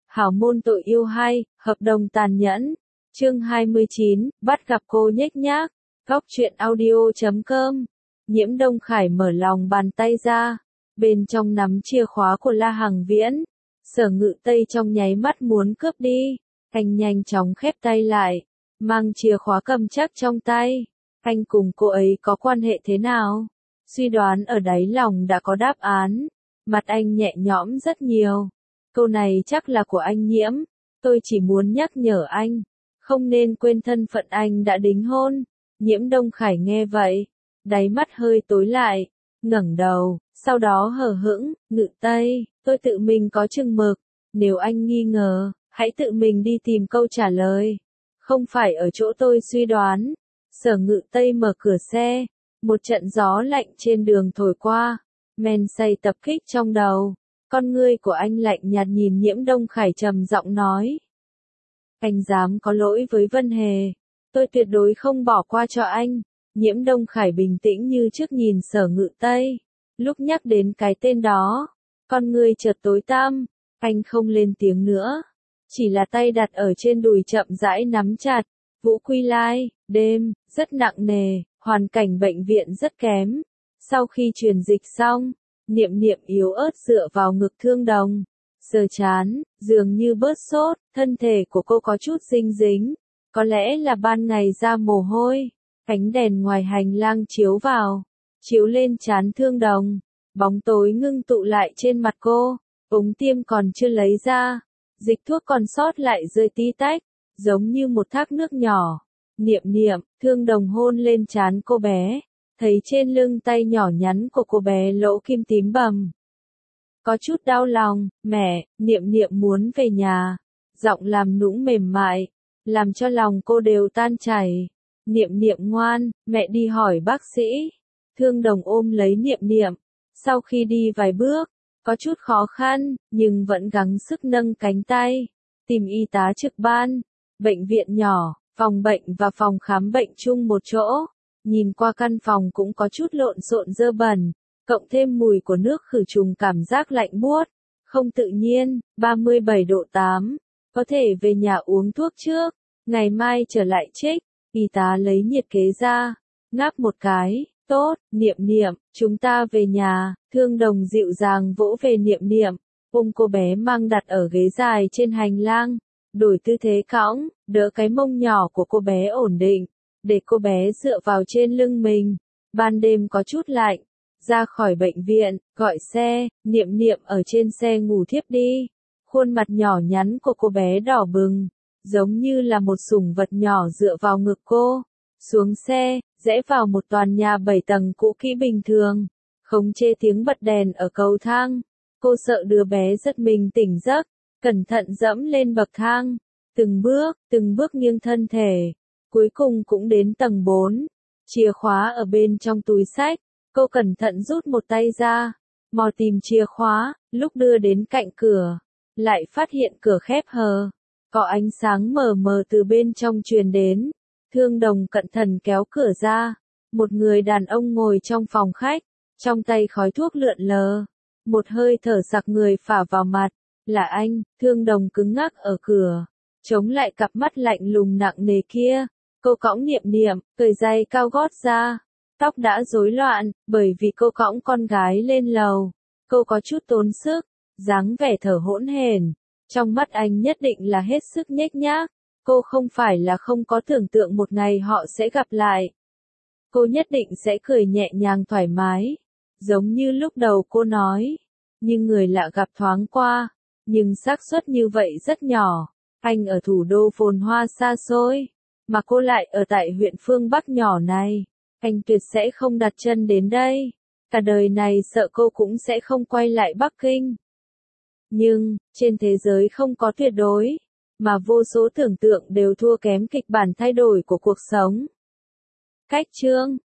Hảo môn tội yêu hay, hợp đồng tàn nhẫn. Chương 29, bắt gặp cô nhếch nhác. Góc truyện audio.com. Nhiễm Đông Khải mở lòng bàn tay ra, bên trong nắm chìa khóa của La Hằng Viễn. Sở Ngự Tây trong nháy mắt muốn cướp đi, anh nhanh chóng khép tay lại, mang chìa khóa cầm chắc trong tay. Anh cùng cô ấy có quan hệ thế nào? Suy đoán ở đáy lòng đã có đáp án, mặt anh nhẹ nhõm rất nhiều. Câu này chắc là của anh Nhiễm, tôi chỉ muốn nhắc nhở anh, không nên quên thân phận anh đã đính hôn. Nhiễm Đông Khải nghe vậy, đáy mắt hơi tối lại, ngẩng đầu, sau đó hờ hững, Ngự Tây, tôi tự mình có chừng mực, nếu anh nghi ngờ, hãy tự mình đi tìm câu trả lời, không phải ở chỗ tôi suy đoán. Sở Ngự Tây mở cửa xe, một trận gió lạnh trên đường thổi qua, men say tập kích trong đầu. Con ngươi của anh lạnh nhạt nhìn Nhiễm Đông Khải trầm giọng nói. Anh dám có lỗi với Vân Hề, tôi tuyệt đối không bỏ qua cho anh. Nhiễm Đông Khải bình tĩnh như trước nhìn Sở Ngự Tây. Lúc nhắc đến cái tên đó, con ngươi chợt tối tăm, anh không lên tiếng nữa. Chỉ là tay đặt ở trên đùi chậm rãi nắm chặt. Vũ Quy Lai, đêm, rất nặng nề, hoàn cảnh bệnh viện rất kém. Sau khi truyền dịch xong, Niệm Niệm yếu ớt dựa vào ngực Thương Đồng, sờ chán, dường như bớt sốt, thân thể của cô có chút dinh dính, có lẽ là ban ngày ra mồ hôi. Ánh đèn ngoài hành lang chiếu vào, chiếu lên trán Thương Đồng, bóng tối ngưng tụ lại trên mặt cô, ống tiêm còn chưa lấy ra, dịch thuốc còn sót lại rơi tí tách, giống như một thác nước nhỏ. Niệm Niệm, Thương Đồng hôn lên trán cô bé, thấy trên lưng tay nhỏ nhắn của cô bé lỗ kim tím bầm. Có chút đau lòng, mẹ, Niệm Niệm muốn về nhà. Giọng làm nũng mềm mại, làm cho lòng cô đều tan chảy. Niệm Niệm ngoan, mẹ đi hỏi bác sĩ. Thương Đồng ôm lấy Niệm Niệm, sau khi đi vài bước, có chút khó khăn, nhưng vẫn gắng sức nâng cánh tay, tìm y tá trực ban. Bệnh viện nhỏ, phòng bệnh và phòng khám bệnh chung một chỗ. Nhìn qua căn phòng cũng có chút lộn xộn dơ bẩn, cộng thêm mùi của nước khử trùng cảm giác lạnh buốt, không tự nhiên. 37 độ 8, có thể về nhà uống thuốc trước, ngày mai trở lại trích. Y tá lấy nhiệt kế ra, ngáp một cái, tốt, Niệm Niệm, chúng ta về nhà. Thương Đồng dịu dàng vỗ về Niệm Niệm, ôm cô bé mang đặt ở ghế dài trên hành lang, đổi tư thế cõng, đỡ cái mông nhỏ của cô bé ổn định, để cô bé dựa vào trên lưng mình. Ban đêm có chút lạnh, ra khỏi bệnh viện, gọi xe, Niệm Niệm ở trên xe ngủ thiếp đi. Khuôn mặt nhỏ nhắn của cô bé đỏ bừng, giống như là một sủng vật nhỏ dựa vào ngực cô. Xuống xe, rẽ vào một tòa nhà 7 tầng cũ kỹ bình thường, khống chế tiếng bật đèn ở cầu thang. Cô sợ đứa bé giật mình tỉnh giấc, cẩn thận dẫm lên bậc thang, từng bước nghiêng thân thể, cuối cùng cũng đến tầng 4. Chìa khóa ở bên trong túi xách, cô cẩn thận rút một tay ra, mò tìm chìa khóa, lúc đưa đến cạnh cửa, lại phát hiện cửa khép hờ, có ánh sáng mờ mờ từ bên trong truyền đến. Thương Đồng cẩn thận kéo cửa ra, một người đàn ông ngồi trong phòng khách, trong tay khói thuốc lượn lờ, một hơi thở sặc người phả vào mặt. Là anh. Thương Đồng cứng ngắc ở cửa, chống lại cặp mắt lạnh lùng nặng nề kia. Cô cõng Niệm Niệm, cởi giày cao gót ra, tóc đã rối loạn, bởi vì cô cõng con gái lên lầu. Cô có chút tốn sức, dáng vẻ thở hỗn hển, trong mắt anh nhất định là hết sức nhếch nhác. Cô không phải là không có tưởng tượng một ngày họ sẽ gặp lại. Cô nhất định sẽ cười nhẹ nhàng thoải mái, giống như lúc đầu cô nói. Nhưng người lạ gặp thoáng qua, nhưng xác suất như vậy rất nhỏ. Anh ở thủ đô phồn hoa xa xôi, mà cô lại ở tại huyện phương Bắc nhỏ này. Anh tuyệt sẽ không đặt chân đến đây. Cả đời này sợ cô cũng sẽ không quay lại Bắc Kinh. Nhưng, trên thế giới không có tuyệt đối, mà vô số tưởng tượng đều thua kém kịch bản thay đổi của cuộc sống. Cách chương